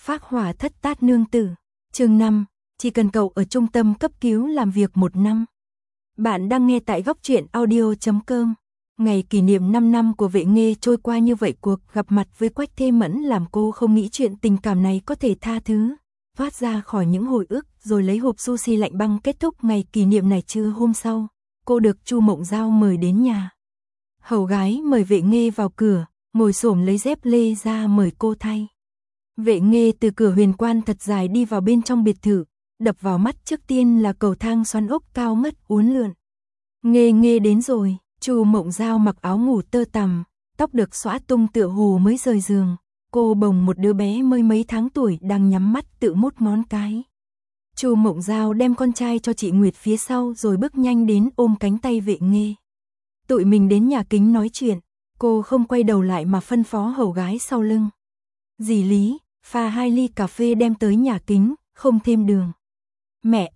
Phác Hỏa Thất Tát Nương Tử. Chương 5, chỉ cần cậu ở trung tâm cấp cứu làm việc 1 năm. Bạn đang nghe tại góc truyện audio.com. Ngày kỷ niệm 5 năm của Vệ Nghê trôi qua như vậy, cuộc gặp mặt với Quách Thê Mẫn làm cô không nghĩ chuyện tình cảm này có thể tha thứ, thoát ra khỏi những hồi ức rồi lấy hộp sushi lạnh băng. Kết thúc ngày kỷ niệm này trưa hôm sau, cô được Chu Mộng Giao mời đến nhà. Hầu gái mời Vệ Nghê vào cửa, ngồi xổm lấy dép lê ra mời cô thay. Vệ Nghê từ cửa huyền quan thật dài đi vào bên trong biệt thự, đập vào mắt trước tiên là cầu thang xoắn ốc cao ngất uốn lượn. Nghê đến rồi. Chu Mộng Giao mặc áo ngủ tơ tằm, tóc được xõa tung tựa hồ mới rời giường. Cô bồng một đứa bé mới mấy tháng tuổi đang nhắm mắt tự mút ngón cái. Chu Mộng Giao đem con trai cho chị Nguyệt phía sau rồi bước nhanh đến ôm cánh tay Vệ Nghê. Tụi mình đến nhà kính nói chuyện. Cô không quay đầu lại mà phân phó hầu gái sau lưng. Dì Lý, pha 2 ly cà phê đem tới nhà kính, không thêm đường. Mẹ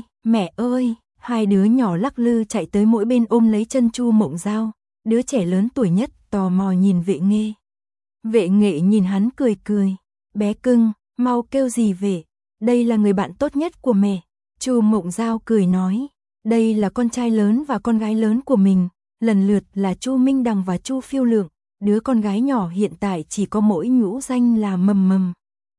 ơi, hai đứa nhỏ lắc lư chạy tới mỗi bên ôm lấy chân Chu Mộng Giao. Đứa trẻ lớn tuổi nhất tò mò nhìn Vệ Nghê. Vệ Nghệ nhìn hắn cười. Bé cưng, mau kêu dì về, đây là người bạn tốt nhất của mẹ. Chu Mộng Giao cười nói, đây là con trai lớn và con gái lớn của mình, lần lượt là Chu Minh Đằng và Chu Phiêu Lượng. Đứa con gái nhỏ hiện tại chỉ có mỗi nhũ danh là Mầm.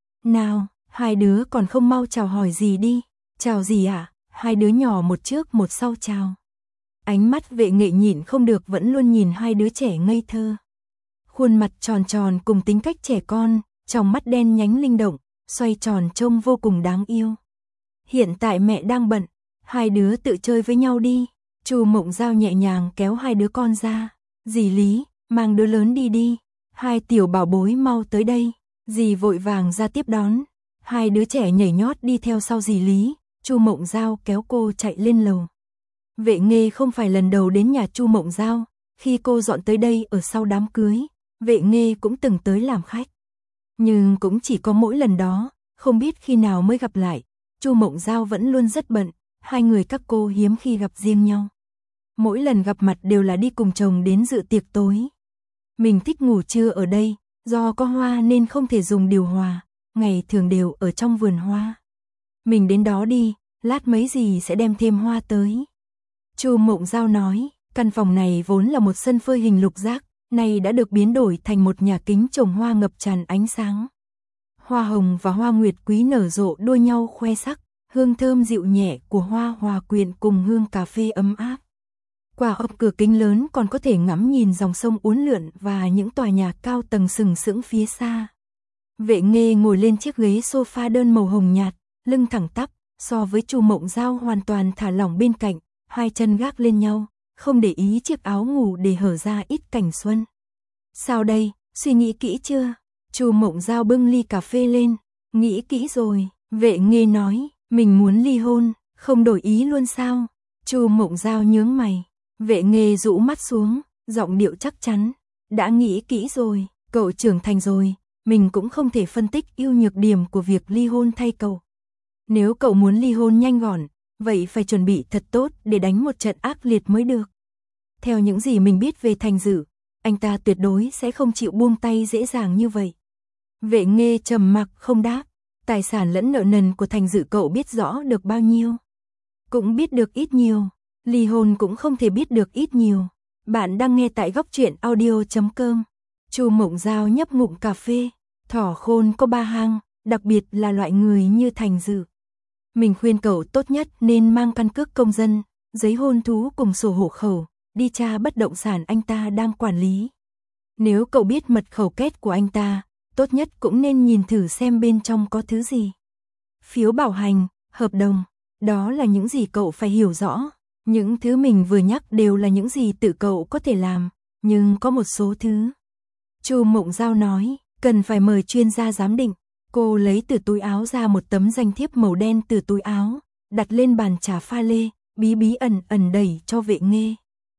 Nào, hai đứa còn không mau chào hỏi gì đi. Chào gì ạ? Hai đứa nhỏ một trước một sau chào. Ánh mắt Vệ Nghệ nhịn không được vẫn luôn nhìn hai đứa trẻ ngây thơ. Khuôn mặt tròn tròn cùng tính cách trẻ con, trong mắt đen nhánh linh động, xoay tròn trông vô cùng đáng yêu. Hiện tại mẹ đang bận, hai đứa tự chơi với nhau đi. Chu Mộng Giao nhẹ nhàng kéo hai đứa con ra. Dì Lý, mang đứa lớn đi, hai tiểu bảo bối mau tới đây. Dì vội vàng ra tiếp đón. Hai đứa trẻ nhảy nhót đi theo sau dì Lý. Chu Mộng Giao kéo cô chạy lên lầu. Vệ Nghê không phải lần đầu đến nhà Chu Mộng Giao. Khi cô dọn tới đây ở sau đám cưới, Vệ Nghê cũng từng tới làm khách. Nhưng cũng chỉ có mỗi lần đó, không biết khi nào mới gặp lại. Chu Mộng Giao vẫn luôn rất bận, hai người các cô hiếm khi gặp riêng nhau. Mỗi lần gặp mặt đều là đi cùng chồng đến dự tiệc tối. Mình thích ngủ trưa ở đây, do có hoa nên không thể dùng điều hòa, ngày thường đều ở trong vườn hoa. Mình đến đó đi, lát mấy dì sẽ đem thêm hoa tới. Chu Mộng Giao nói, căn phòng này vốn là một sân phơi hình lục giác, nay đã được biến đổi thành một nhà kính trồng hoa ngập tràn ánh sáng. Hoa hồng và hoa nguyệt quý nở rộ đua nhau khoe sắc, hương thơm dịu nhẹ của hoa hòa quyện cùng hương cà phê ấm áp. Qua ốc cửa kính lớn còn có thể ngắm nhìn dòng sông uốn lượn và những tòa nhà cao tầng sừng sững phía xa. Vệ Nghê ngồi lên chiếc ghế sofa đơn màu hồng nhạt, lưng thẳng tắp, so với Chu Mộng Giao hoàn toàn thả lỏng bên cạnh, hai chân gác lên nhau, không để ý chiếc áo ngủ để hở ra ít cảnh xuân. Sao đây, suy nghĩ kỹ chưa? Chu Mộng Giao bưng ly cà phê lên, nghĩ kỹ rồi. Vệ Nghê nói, mình muốn ly hôn, không đổi ý luôn sao? Chu Mộng Giao nhướng mày. Vệ Nghê rũ mắt xuống, giọng điệu chắc chắn, đã nghĩ kỹ rồi, cậu trưởng thành rồi, mình cũng không thể phân tích ưu nhược điểm của việc ly hôn thay cậu. Nếu cậu muốn ly hôn nhanh gọn, vậy phải chuẩn bị thật tốt để đánh một trận ác liệt mới được. Theo những gì mình biết về Thành Dữ, anh ta tuyệt đối sẽ không chịu buông tay dễ dàng như vậy. Vệ Nghê trầm mặc không đáp, tài sản lẫn nợ nần của Thành Dữ cậu biết rõ được bao nhiêu? Cũng biết được ít nhiều, ly hôn cũng không thể biết được ít nhiều. Bạn đang nghe tại góc truyện audio.com. Chu Mộng Giao nhấp ngụm cà phê, thỏ khôn có 3 hang, đặc biệt là loại người như Thành Dữ. Mình khuyên cậu tốt nhất nên mang căn cước công dân, giấy hôn thú cùng sổ hộ khẩu, đi tra bất động sản anh ta đang quản lý. Nếu cậu biết mật khẩu két của anh ta, tốt nhất cũng nên nhìn thử xem bên trong có thứ gì. Phiếu bảo hành, hợp đồng, đó là những gì cậu phải hiểu rõ. Những thứ mình vừa nhắc đều là những gì tự cậu có thể làm, nhưng có một số thứ. Chu Mộng Giao nói, cần phải mời chuyên gia giám định. Cô lấy từ túi áo ra một tấm danh thiếp màu đen từ túi áo, đặt lên bàn trà pha lê, bí ẩn đẩy cho Vệ Nghê.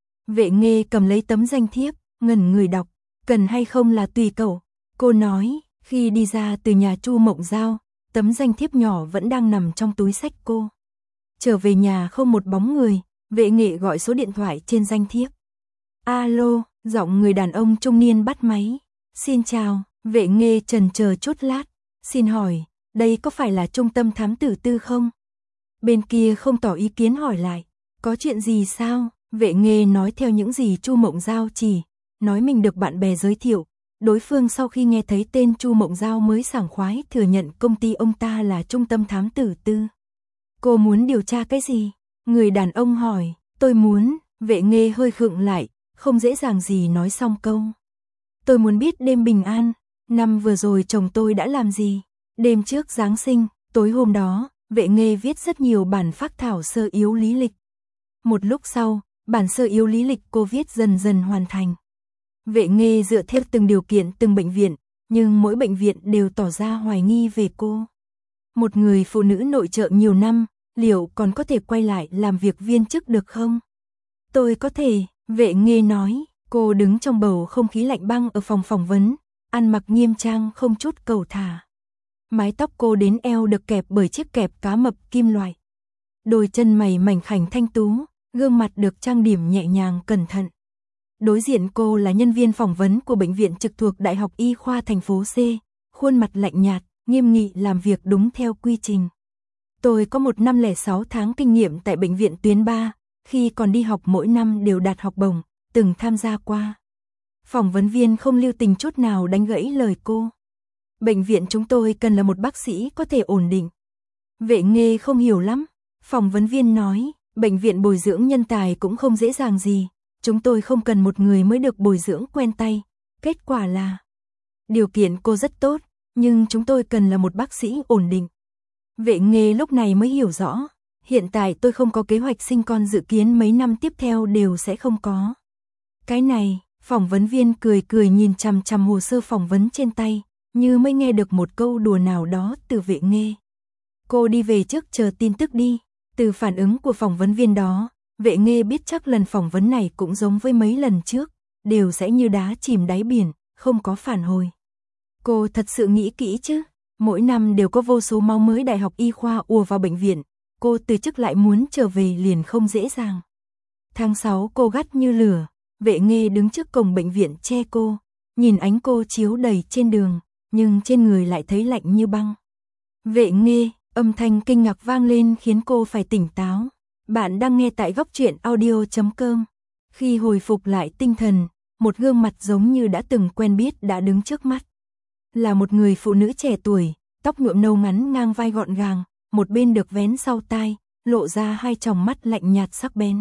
Vệ Nghê cầm lấy tấm danh thiếp, ngẩn người đọc, cần hay không là tùy cậu. Cô nói, khi đi ra từ nhà Chu Mộng Giao, tấm danh thiếp nhỏ vẫn đang nằm trong túi xách cô. Trở về nhà không một bóng người, Vệ Nghệ gọi số điện thoại trên danh thiếp. Alo, giọng người đàn ông trung niên bắt máy. Xin chào, Vệ Nghê chần chờ chút lát. Xin hỏi, đây có phải là trung tâm thám tử tư không? Bên kia không tỏ ý kiến hỏi lại, có chuyện gì sao? Vệ Nghê nói theo những gì Chu Mộng Giao chỉ, nói mình được bạn bè giới thiệu. Đối phương sau khi nghe thấy tên Chu Mộng Giao mới sảng khoái thừa nhận công ty ông ta là trung tâm thám tử tư. Cô muốn điều tra cái gì? Người đàn ông hỏi, tôi muốn, Vệ Nghê hơi khựng lại, không dễ dàng gì nói xong câu. Tôi muốn biết đêm bình an, năm vừa rồi chồng tôi đã làm gì? Đêm trước Giáng sinh, tối hôm đó, Vệ Nghê viết rất nhiều bản phác thảo sơ yếu lý lịch. Một lúc sau, bản sơ yếu lý lịch cô viết dần dần hoàn thành. Vệ Nghê dựa theo từng điều kiện từng bệnh viện, nhưng mỗi bệnh viện đều tỏ ra hoài nghi về cô. Một người phụ nữ nội trợ nhiều năm, liệu còn có thể quay lại làm việc viên chức được không? Tôi có thể, Vệ Nghê nói, cô đứng trong bầu không khí lạnh băng ở phòng phỏng vấn, ăn mặc nghiêm trang không chút cầu thả. Mái tóc cô đến eo được kẹp bởi chiếc kẹp cá mập kim loại. Đôi chân mày mảnh khảnh thanh tú, gương mặt được trang điểm nhẹ nhàng cẩn thận. Đối diện cô là nhân viên phỏng vấn của bệnh viện trực thuộc Đại học Y khoa thành phố C, khuôn mặt lạnh nhạt, nghiêm nghị làm việc đúng theo quy trình. Tôi có 1 năm 06 tháng kinh nghiệm tại bệnh viện tuyến 3, khi còn đi học mỗi năm đều đạt học bổng, từng tham gia qua. Phỏng vấn viên không lưu tình chút nào đánh gãy lời cô. Bệnh viện chúng tôi cần là một bác sĩ có thể ổn định. Vệ Nghê không hiểu lắm. Phỏng vấn viên nói, bệnh viện bồi dưỡng nhân tài cũng không dễ dàng gì. Chúng tôi không cần một người mới được bồi dưỡng quen tay. Kết quả là, điều kiện cô rất tốt, nhưng chúng tôi cần là một bác sĩ ổn định. Vệ Nghê lúc này mới hiểu rõ, hiện tại tôi không có kế hoạch sinh con, dự kiến mấy năm tiếp theo đều sẽ không có. Cái này, phỏng vấn viên cười cười nhìn chằm chằm hồ sơ phỏng vấn trên tay, như mới nghe được một câu đùa nào đó từ Vệ Nghê. Cô đi về trước chờ tin tức đi. Từ phản ứng của phỏng vấn viên đó, Vệ Nghê biết chắc lần phỏng vấn này cũng giống với mấy lần trước, đều sẽ như đá chìm đáy biển, không có phản hồi. Cô thật sự nghĩ kỹ chứ? Mỗi năm đều có vô số máu mới Đại học Y khoa ùa vào bệnh viện, cô từ chức lại muốn trở về liền không dễ dàng. Tháng 6 cô gắt như lửa, Vệ Nghê đứng trước cổng bệnh viện che cô, nhìn ánh cô chiếu đầy trên đường, nhưng trên người lại thấy lạnh như băng. Vệ Nghê, âm thanh kinh ngạc vang lên khiến cô phải tỉnh táo. Bạn đang nghe tại Góc Truyện Audio.com. Khi hồi phục lại tinh thần, một gương mặt giống như đã từng quen biết đã đứng trước mắt. Là một người phụ nữ trẻ tuổi, tóc nhuộm nâu ngắn ngang vai gọn gàng, một bên được vén sau tai, lộ ra hai tròng mắt lạnh nhạt sắc bén.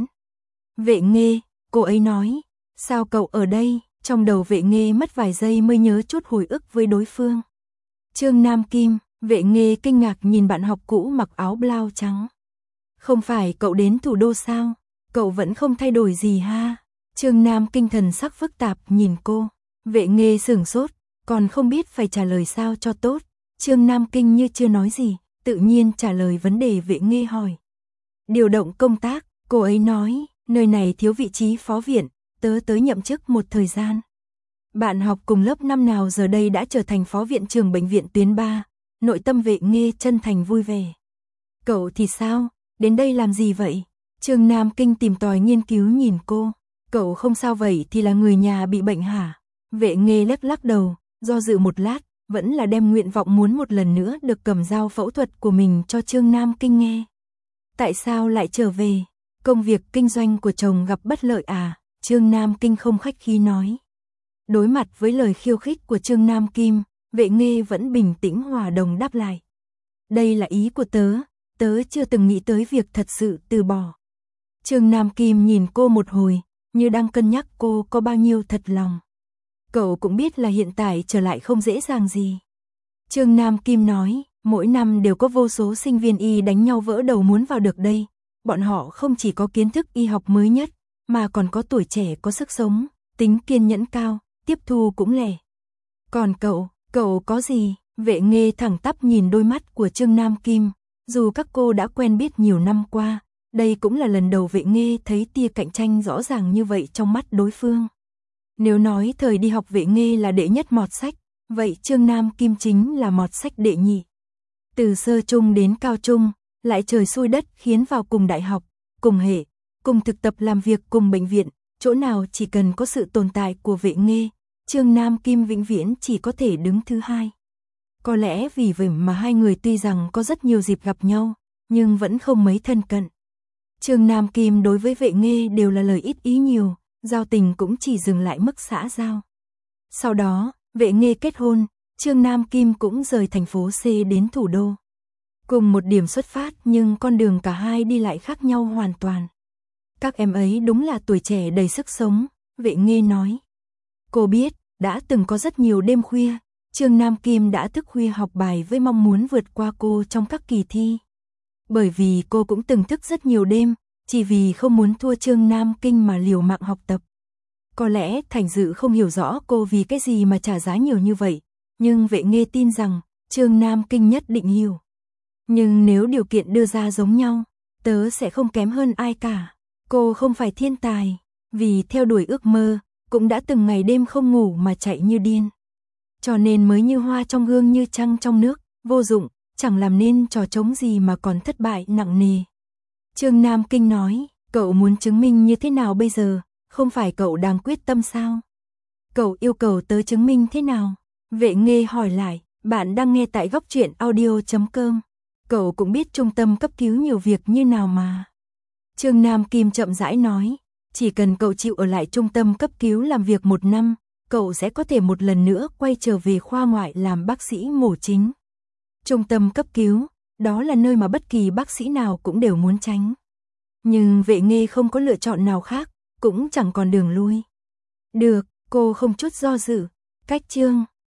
Vệ Nghê, cô ấy nói, sao cậu ở đây? Trong đầu Vệ Nghê mất vài giây mới nhớ chút hồi ức với đối phương. Trương Nam Kim, Vệ Nghê kinh ngạc nhìn bạn học cũ mặc áo blau trắng. Không phải cậu đến thủ đô sao? Cậu vẫn không thay đổi gì ha? Trương Nam Kinh thần sắc phức tạp nhìn cô. Vệ Nghê sửng sốt, còn không biết phải trả lời sao cho tốt. Trương Nam Kinh như chưa nói gì, tự nhiên trả lời vấn đề Vệ Nghê hỏi. Điều động công tác, cô ấy nói, nơi này thiếu vị trí phó viện, tớ tới nhậm chức một thời gian. Bạn học cùng lớp năm nào giờ đây đã trở thành phó viện trưởng bệnh viện tuyến 3, nội tâm Vệ Nghê chân thành vui vẻ. Cậu thì sao, đến đây làm gì vậy? Trương Nam Kinh tìm tòi nghiên cứu nhìn cô. Cậu không sao vậy thì là người nhà bị bệnh hả? Vệ Nghê lắc đầu, do dự một lát, vẫn là đem nguyện vọng muốn một lần nữa được cầm dao phẫu thuật của mình cho Trương Nam Kinh nghe. Tại sao lại trở về? Công việc kinh doanh của chồng gặp bất lợi à? Trương Nam Kinh không khách khí nói. Đối mặt với lời khiêu khích của Trương Nam Kim, Vệ Nghê vẫn bình tĩnh hòa đồng đáp lại. Đây là ý của tớ chưa từng nghĩ tới việc thật sự từ bỏ. Trương Nam Kim nhìn cô một hồi, như đang cân nhắc cô có bao nhiêu thật lòng. Cậu cũng biết là hiện tại trở lại không dễ dàng gì. Trương Nam Kim nói, mỗi năm đều có vô số sinh viên y đánh nhau vỡ đầu muốn vào được đây. Bọn họ không chỉ có kiến thức y học mới nhất, mà còn có tuổi trẻ có sức sống, tính kiên nhẫn cao, tiếp thu cũng lẻ. Còn cậu có gì? Vệ Nghê thẳng tắp nhìn đôi mắt của Trương Nam Kim, dù các cô đã quen biết nhiều năm qua, đây cũng là lần đầu Vệ Nghê thấy tia cạnh tranh rõ ràng như vậy trong mắt đối phương. Nếu nói thời đi học Vệ Nghê là đệ nhất mọt sách, vậy Trương Nam Kim chính là mọt sách đệ nhị. Từ sơ trung đến cao trung, lại trời xui đất khiến vào cùng đại học, cùng hệ, cùng thực tập làm việc cùng bệnh viện, chỗ nào chỉ cần có sự tồn tại của Vệ Nghê, Trương Nam Kim vĩnh viễn chỉ có thể đứng thứ hai. Có lẽ vì vậy mà hai người tuy rằng có rất nhiều dịp gặp nhau, nhưng vẫn không mấy thân cận. Trương Nam Kim đối với Vệ Nghê đều là lời ít ý nhiều, giao tình cũng chỉ dừng lại mức xã giao. Sau đó, Vệ Nghê kết hôn, Trương Nam Kim cũng rời thành phố C đến thủ đô. Cùng một điểm xuất phát nhưng con đường cả hai đi lại khác nhau hoàn toàn. Các em ấy đúng là tuổi trẻ đầy sức sống, Vệ Nghê nói. Cô biết, đã từng có rất nhiều đêm khuya, Trương Nam Kim đã thức khuya học bài với mong muốn vượt qua cô trong các kỳ thi. Bởi vì cô cũng từng thức rất nhiều đêm, chỉ vì không muốn thua Trương Nam Kinh mà liều mạng học tập. Có lẽ Thành Dự không hiểu rõ cô vì cái gì mà trả giá nhiều như vậy, nhưng Vệ Nghê tin rằng Trương Nam Kinh nhất định hiểu. Nhưng nếu điều kiện đưa ra giống nhau, tớ sẽ không kém hơn ai cả. Cô không phải thiên tài, vì theo đuổi ước mơ, cũng đã từng ngày đêm không ngủ mà chạy như điên. Cho nên mới như hoa trong gương như trăng trong nước, vô dụng, chẳng làm nên trò trống gì mà còn thất bại nặng nề. Trương Nam Kinh nói, cậu muốn chứng minh như thế nào bây giờ, không phải cậu đang quyết tâm sao? Cậu yêu cầu tớ chứng minh thế nào? Vệ Nghê hỏi lại, bạn đang nghe tại Góc Truyện Audio.com. Cậu cũng biết trung tâm cấp cứu nhiều việc như nào mà. Trương Nam Kim chậm rãi nói, chỉ cần cậu chịu ở lại trung tâm cấp cứu làm việc 1 năm, cậu sẽ có thể một lần nữa quay trở về khoa ngoại làm bác sĩ mổ chính. Trung tâm cấp cứu, đó là nơi mà bất kỳ bác sĩ nào cũng đều muốn tránh. Nhưng Vệ Nghê không có lựa chọn nào khác, cũng chẳng còn đường lui. Được, cô không chút do dự, cách Trương